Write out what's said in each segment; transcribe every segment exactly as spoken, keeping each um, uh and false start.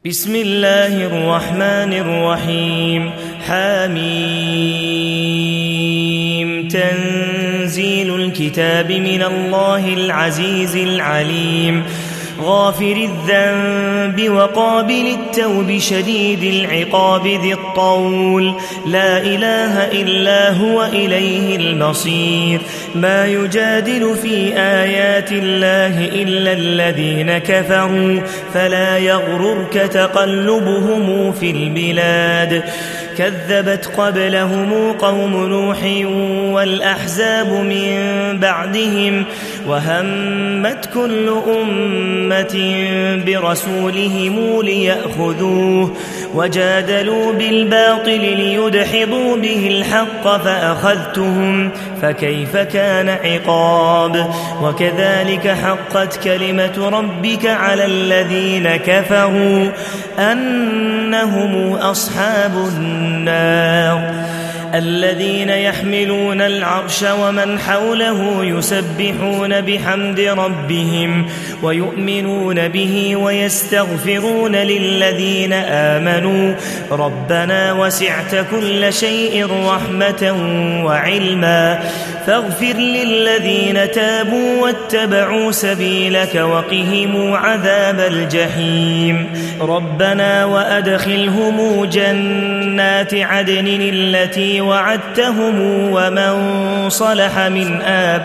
بسم الله الرحمن الرحيم. حميم. تنزيل الكتاب من الله العزيز العليم. غافر الذنب وقابل التوب شديد العقاب ذي الطول. لا إله إلا هو إليه المصير. ما يجادل في آيات الله إلا الذين كفروا فلا يغررك تقلبهم في البلاد. كذبت قبلهم قوم نوح والأحزاب من بعدهم وهمت كل أمة برسولهم ليأخذوه وجادلوا بالباطل ليدحضوا به الحق فأخذتهم فكيف كان عقاب. وكذلك حقت كلمة ربك على الذين كفروا أنهم أصحاب النار الذين يحملون العرش ومن حوله يسبحون بحمد ربهم ويؤمنون به ويستغفرون للذين آمنوا ربنا وسعت كل شيء رحمة وعلما فاغفر للذين تابوا واتبعوا سبيلك وقهم عذاب الجحيم. ربنا وأدخلهم جنات عدن التي وعدتهم ومن صلح من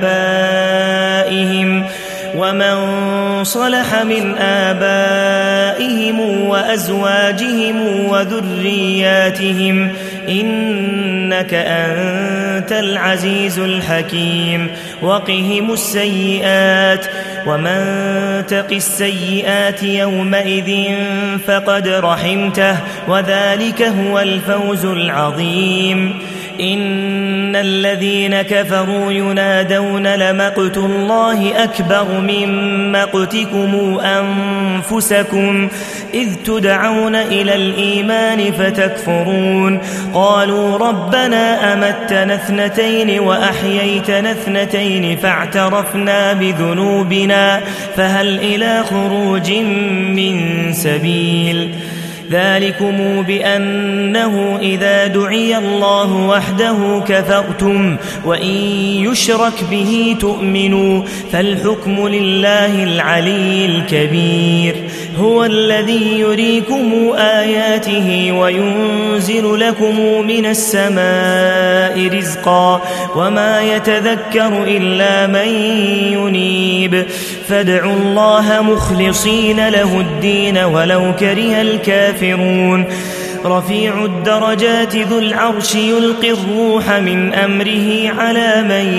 آبائهم ومن صلح من آبائهم وأزواجهم وذرياتهم إنك أنت العزيز الحكيم. وقهم السيئات ومن تق السيئات يومئذ فقد رحمته وذلك هو الفوز العظيم. إن الذين كفروا ينادون لمقت الله أكبر من مقتكم أنفسكم إذ تدعون إلى الإيمان فتكفرون. قالوا ربنا أمتنا اثنتين وأحييتنا اثنتين فاعترفنا بذنوبنا فهل إلى خروج من سبيل. ذلكم بأنه إذا دعي الله وحده كفرتم وإن يشرك به تؤمنوا فالحكم لله العلي الكبير. هو الذي يريكم آياته وينزل لكم من السماء رزقا وما يتذكر إلا من ينيب. فادعوا الله مخلصين له الدين ولو كره الكافرون. رفيع الدرجات ذو العرش يلقي الروح من أمره على من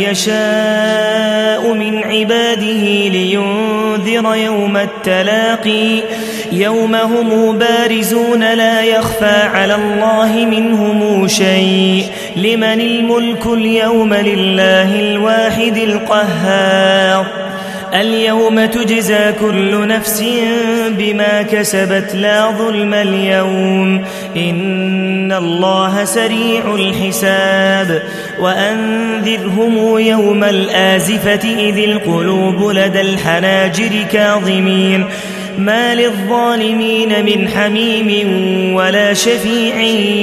يشاء من عباده لينذر يوم التلاقي يوم هم بارزون لا يخفى على الله منهم شيء. لمن الملك اليوم لله الواحد القهار. اليوم تجزى كل نفس بما كسبت لا ظلم اليوم إن الله سريع الحساب. وأنذرهم يوم الآزفة إذ القلوب لدى الحناجر كاظمين ما للظالمين من حميم ولا شفيع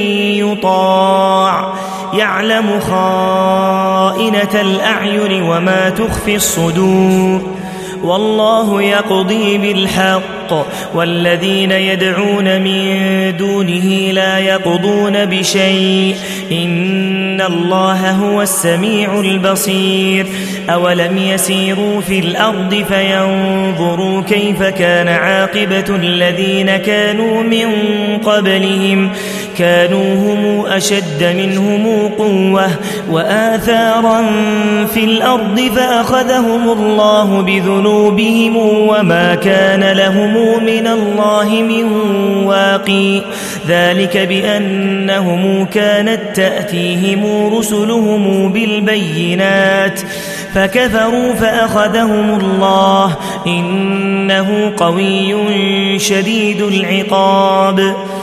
يطاع يعلم خائنة الأعين وما تخفي الصدور. والله يقضي بالحق والذين يدعون من دونه لا يقضون بشيء إن الله هو السميع البصير. أولم يسيروا في الأرض فينظروا كيف كان عاقبة الذين كانوا من قبلهم كانوا هم أشد منهم قوة وآثارا في الأرض فأخذهم الله بذنوبهم وما كان لهم من الله من واقي. ذلك بأنهم كانت تأتيهم رسلهم بالبينات فكفروا فأخذهم الله إنه قوي شديد العقاب.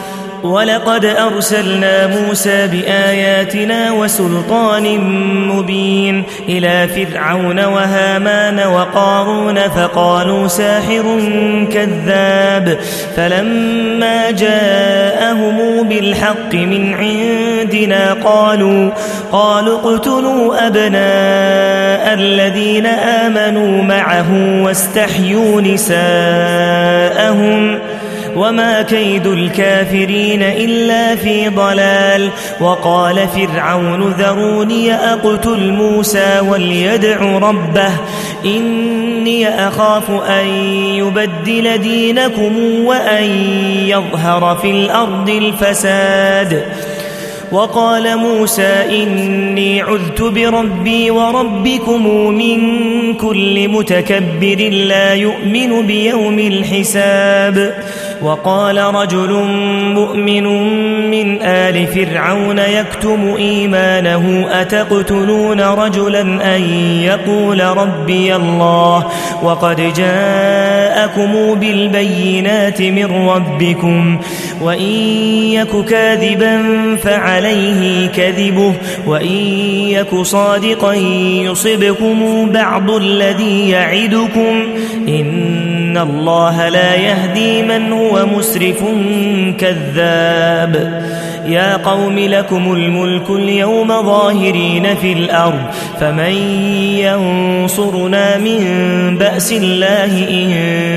ولقد أرسلنا موسى بآياتنا وسلطان مبين إلى فرعون وهامان وقارون فقالوا ساحر كذاب فلما جاءهم بالحق من عندنا قالوا قالوا اقتلوا أبناء الذين آمنوا معه واستحيوا نساءهم وما كيد الكافرين إلا في ضلال. وقال فرعون ذروني أقتل موسى وليدع ربه إني أخاف أن يبدل دينكم وأن يظهر في الأرض الفساد. وقال موسى إني عذت بربي وربكم من كل متكبر لا يؤمن بيوم الحساب. وقال رجل مؤمن من آل فرعون يكتم إيمانه أتقتلون رجلا أن يقول ربي الله وقد جاءكم بالبينات من ربكم وإن يك كاذبا فعليه كذبه وإن يك صادقا يصبكم بعض الذي يعدكم إن الله لا يهدي من هو مسرف كذاب. يا قوم لكم الملك اليوم ظاهرين في الأرض فمن ينصرنا من بأس الله إن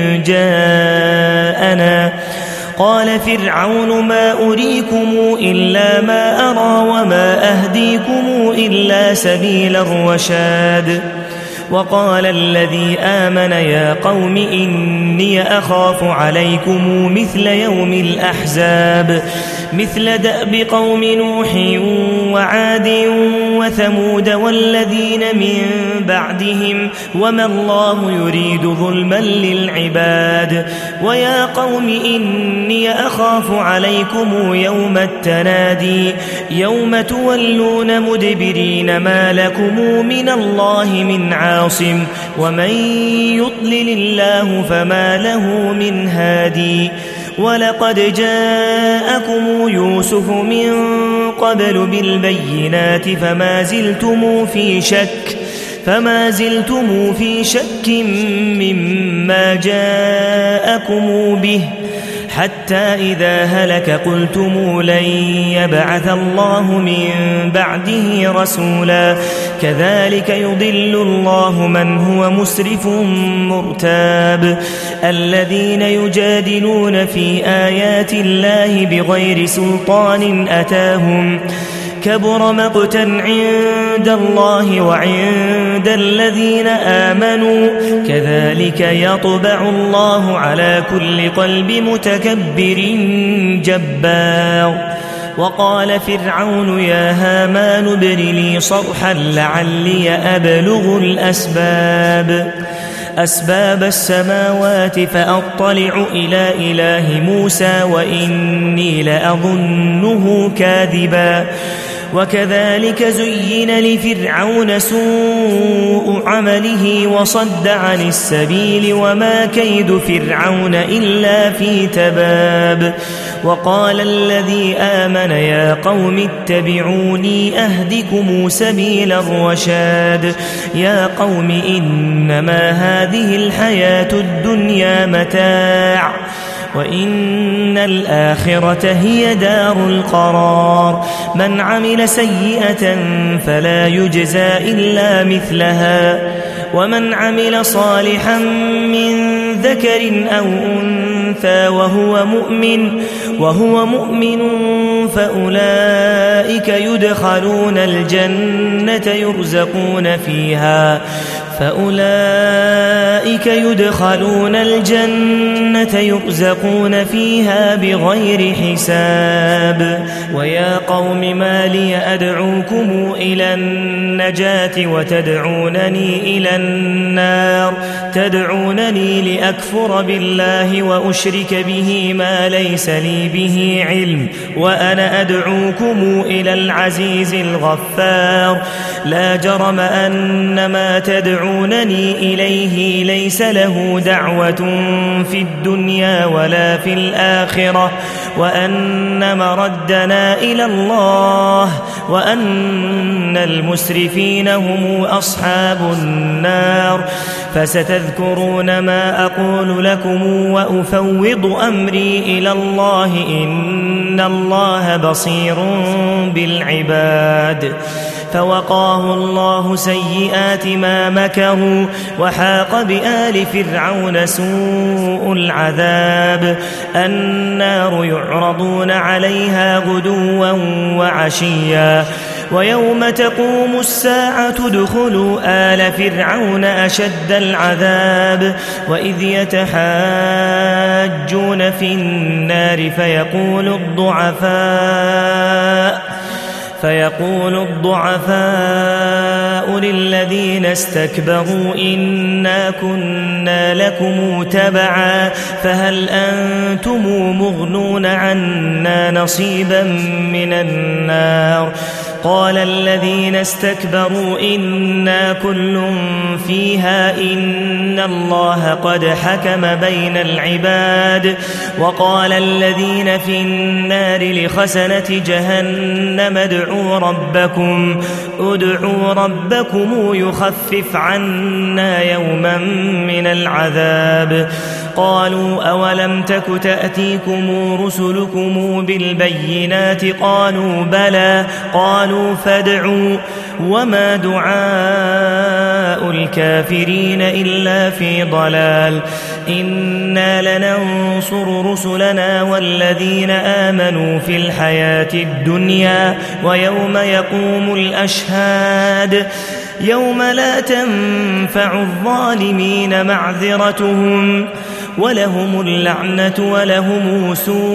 جاءنا. قال فرعون ما أريكم إلا ما أرى وما أهديكم إلا سبيل الرشاد. وقال الذي آمن يا قوم إني أخاف عليكم مثل يوم الأحزاب مثل دأب قوم نوح وعاد وثمود والذين من بعدهم وما الله يريد ظلما للعباد. ويا قوم إني أخاف عليكم يوم التنادي يوم تولون مدبرين ما لكم من الله من عاصم ومن يضلل الله فما له من هادي. ولقد جاءكم يوسف من قبل بالبينات فما زلتم في شك فما زلتم في شك مما جاءكم به حتى إذا هلك قلتم لن يبعث الله من بعده رسولا كذلك يضل الله من هو مسرف مرتاب. الذين يجادلون في آيات الله بغير سلطان أتاهم كبر مقتا عند الله وعند الذين آمنوا كذلك يطبع الله على كل قلب متكبر جبار. وقال فرعون يا هامان ابن لي صرحا لعلي أبلغ الأسباب أسباب السماوات فأطلع إلى إله موسى وإني لأظنه كاذبا. وكذلك زين لفرعون سوء عمله وصد عن السبيل وما كيد فرعون إلا في تباب. وقال الذي آمن يا قوم اتبعوني أهدكم سبيل الرشاد. يا قوم إنما هذه الحياة الدنيا متاع وإن الآخرة هي دار القرار. من عمل سيئة فلا يجزى إلا مثلها ومن عمل صالحا من ذكر أو أنثى وهو مؤمن وهو مؤمن فأولئك يدخلون الجنة يرزقون فيها فأولئك يدخلون الجنة يرزقون فيها بغير حساب. ويا قوم ما لي أدعوكم إلى النجاة وتدعونني إلى النار تدعونني لأكفر بالله وأشرك به ما ليس لي به علم وأنا أدعوكم إلى العزيز الغفار. لا جرم أن ما تدعون تدعونني إليه ليس له دعوة في الدنيا ولا في الآخرة وأن مردنا إلى الله وأن المسرفين هم أصحاب النار فستذكرون ما أقول لكم وأفوض أمري إلى الله إن الله بصير بالعباد. فوقاه الله سيئات ما مكروا وحاق بآل فرعون سوء العذاب. النار يعرضون عليها غدوا وعشيا ويوم تقوم الساعة ادخلوا آل فرعون أشد العذاب وإذ يتحاجون في النار فيقول الضعفاء فيقول الضعفاء للذين استكبروا إنا كنا لكم تبعا فهل أنتم مغنون عنا نصيبا من النار قال الذين استكبروا إنا كل فيها إن الله قد حكم بين العباد. وقال الذين في النار لخزنة جهنم ادعوا ربكم ادعوا ربكم يخفف عنا يوما من العذاب. قالوا أولم تك تأتيكم رسلكم بالبينات قالوا بلى قالوا فادعوا وما دعاء الكافرين إلا في ضلال. إنا لننصر رسلنا والذين آمنوا في الحياة الدنيا ويوم يقوم الأشهاد يوم لا تنفع الظالمين معذرتهم ولهم اللعنة ولهم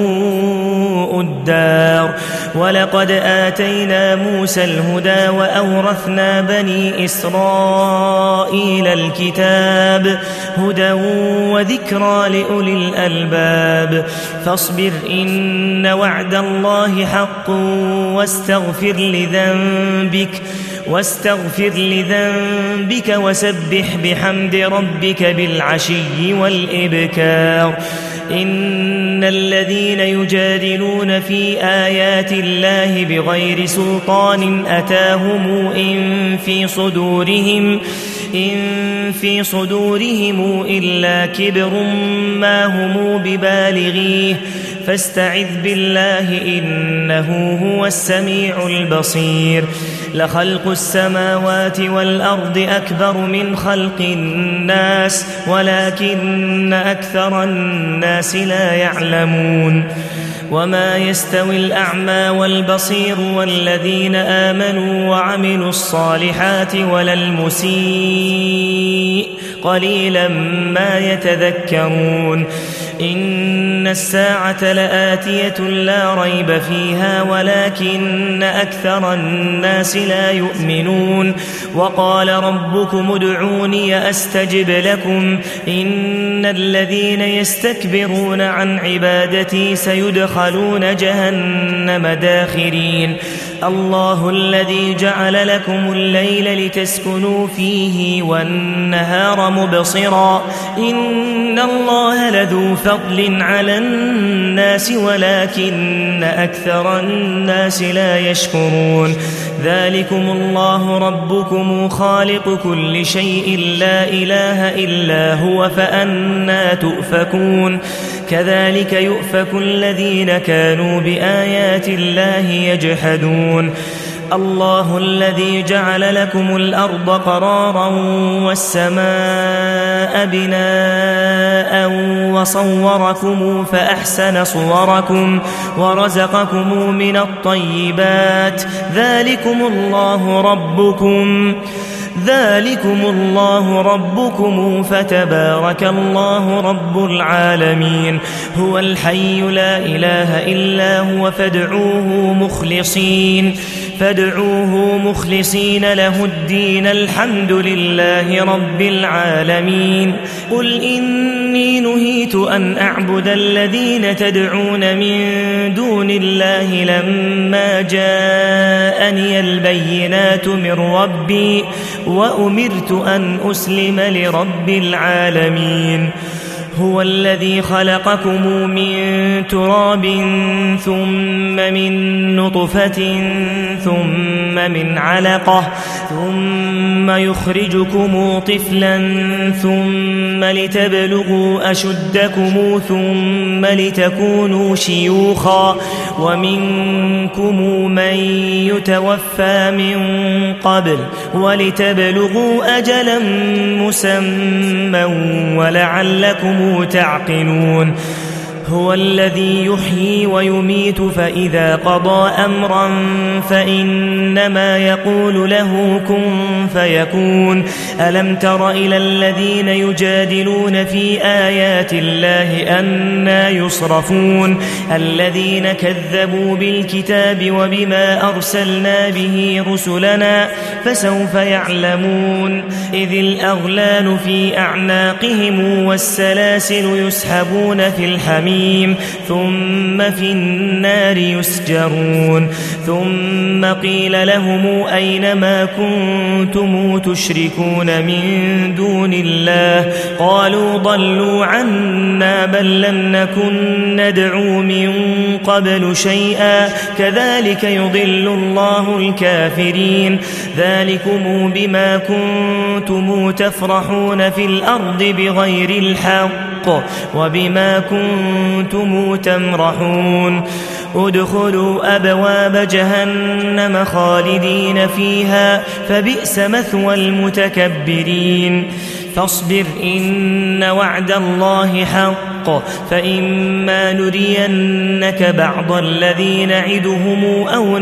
سوء الدار. ولقد آتينا موسى الهدى وأورثنا بني إسرائيل الكتاب هدى وذكرى لأولي الألباب. فاصبر إن وعد الله حق واستغفر لذنبك واستغفر لذنبك وسبح بحمد ربك بالعشي والإبكار. إن الذين يجادلون في آيات الله بغير سلطان أتاهم إن في صدورهم إن في صدورهم إلا كبر ما هم ببالغيه فاستعذ بالله إنه هو السميع البصير. لخلق السماوات والأرض أكبر من خلق الناس ولكن أكثر الناس لا يعلمون. وما يستوي الأعمى والبصير والذين آمنوا وعملوا الصالحات ولا المسيء قليلا ما يتذكرون. إن الساعة لآتية لا ريب فيها ولكن أكثر الناس لا يؤمنون. وقال ربكم ادعوني أستجب لكم إن الذين يستكبرون عن عبادتي سيدخلون جهنم داخرين. الله الذي جعل لكم الليل لتسكنوا فيه والنهار مبصرا إن الله لذو فضل على الناس ولكن أكثر الناس لا يشكرون. ذلكم الله ربكم خالق كل شيء لا إله إلا هو فأنى تؤفكون. كذلك يؤفك الذين كانوا بآيات الله يجحدون. الله الذي جعل لكم الأرض قرارا والسماء بناء وصوركم فأحسن صوركم ورزقكم من الطيبات ذلكم الله ربكم ذلكم الله ربكم فتبارك الله رب العالمين. هو الحي لا إله إلا هو فادعوه مخلصين فادعوه مخلصين له الدين الحمد لله رب العالمين. قل إني نهيت أن أعبد الذين تدعون من دون الله لما جاءني البينات من ربي وأمرت أن أسلم لرب العالمين هو الذي خلقكم من تراب ثم من نطفة ثم من علقة ثم يخرجكم طفلا ثم لتبلغوا أشدكم ثم لتكونوا شيوخا ومنكم من يتوفى من قبل ولتبلغوا أجلا مسمى ولعلكم تعقلون هو الذي يحيي ويميت فإذا قضى أمرا فإنما يقول له كن فيكون ألم تر إلى الذين يجادلون في آيات الله أنى يصرفون الذين كذبوا بالكتاب وبما أرسلنا به رسلنا فسوف يعلمون إذ الأغلال في أعناقهم والسلاسل يسحبون في الحميم ثم في النار يسجرون ثم قيل لهم أين ما كنتم تشركون من دون الله قالوا ضلوا عنا بل لم نكن ندعو من قبل شيئا كذلك يضل الله الكافرين ذلكم بما كنتم تفرحون في الأرض بغير الحق وبما كنتم تمرحون ادخلوا أبواب جهنم خالدين فيها فبئس مثوى المتكبرين فاصبر إن وعد الله حق فإما نرينك بعض الذي نعدهم أو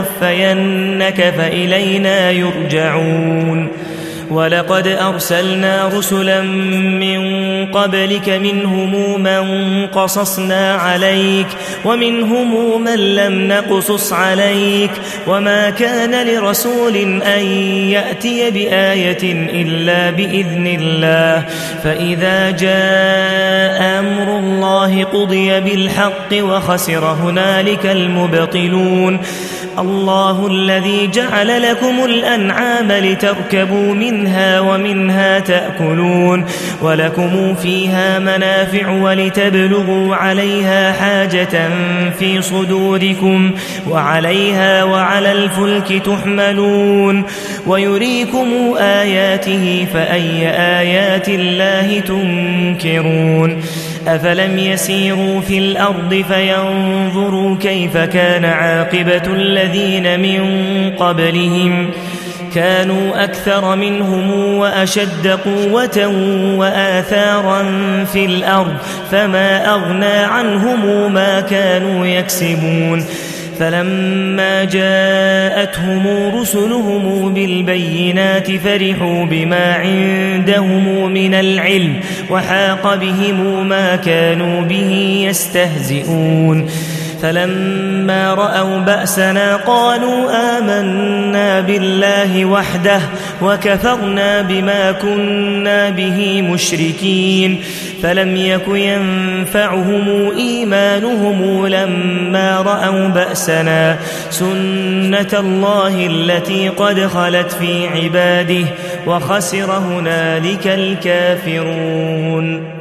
نتوفينك فإلينا يرجعون ولقد أرسلنا رسلا من قبلك منهم من قصصنا عليك ومنهم من لم نقصص عليك وما كان لرسول أن يأتي بآية إلا بإذن الله فإذا جاء أمر الله قضي بالحق وخسر هنالك المبطلون الله الذي جعل لكم الأنعام لتركبوا منها ومنها تأكلون ولكم فيها منافع ولتبلغوا عليها حاجة في صدوركم وعليها وعلى الفلك تحملون ويريكم آياته فأي آيات الله تنكرون أفلم يسيروا في الأرض فينظروا كيف كان عاقبة الذين من قبلهم كانوا أكثر منهم وأشد قوة وآثارا في الأرض فما أغنى عنهم ما كانوا يكسبون فلما جاءتهم رسلهم بالبينات فرحوا بما عندهم من العلم وحاق بهم ما كانوا به يستهزئون فلما رأوا بأسنا قالوا آمنا بالله وحده وكفرنا بما كنا به مشركين فلم يك ينفعهم إيمانهم لما رأوا بأسنا سنة الله التي قد خلت في عباده وخسر هنالك الكافرون